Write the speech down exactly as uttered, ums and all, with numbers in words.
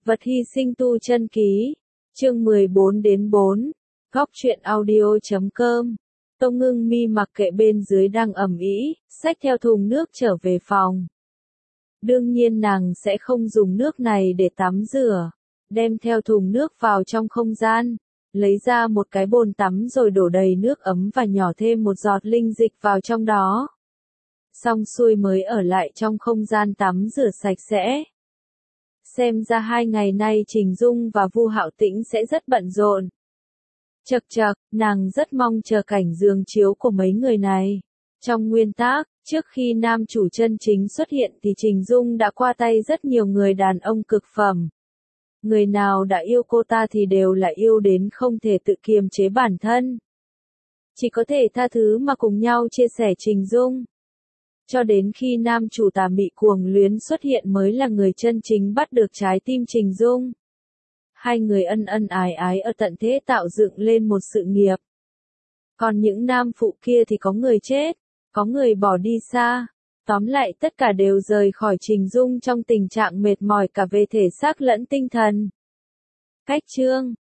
Vật hy sinh tu chân ký, chương mười bốn đến bốn, góc truyện audio chấm com. Tô Ngưng Mi mặc kệ bên dưới đang ầm ĩ, xách theo thùng nước trở về phòng. Đương nhiên nàng sẽ không dùng nước này để tắm rửa, đem theo thùng nước vào trong không gian, lấy ra một cái bồn tắm rồi đổ đầy nước ấm và nhỏ thêm một giọt linh dịch vào trong đó. Xong xuôi mới ở lại trong không gian tắm rửa sạch sẽ. Xem ra hai ngày nay Trình Dung và Vu Hạo Tĩnh sẽ rất bận rộn. Chậc chậc, nàng rất mong chờ cảnh giường chiếu của mấy người này. Trong nguyên tắc, trước khi nam chủ chân chính xuất hiện thì Trình Dung đã qua tay rất nhiều người đàn ông cực phẩm. Người nào đã yêu cô ta thì đều là yêu đến không thể tự kiềm chế bản thân. Chỉ có thể tha thứ mà cùng nhau chia sẻ Trình Dung. Cho đến khi nam chủ tà mị cuồng luyến xuất hiện mới là người chân chính bắt được trái tim Trình Dung. Hai người ân ân ái ái ở tận thế tạo dựng lên một sự nghiệp. Còn những nam phụ kia thì có người chết, có người bỏ đi xa. Tóm lại tất cả đều rời khỏi Trình Dung trong tình trạng mệt mỏi cả về thể xác lẫn tinh thần. Cách chương,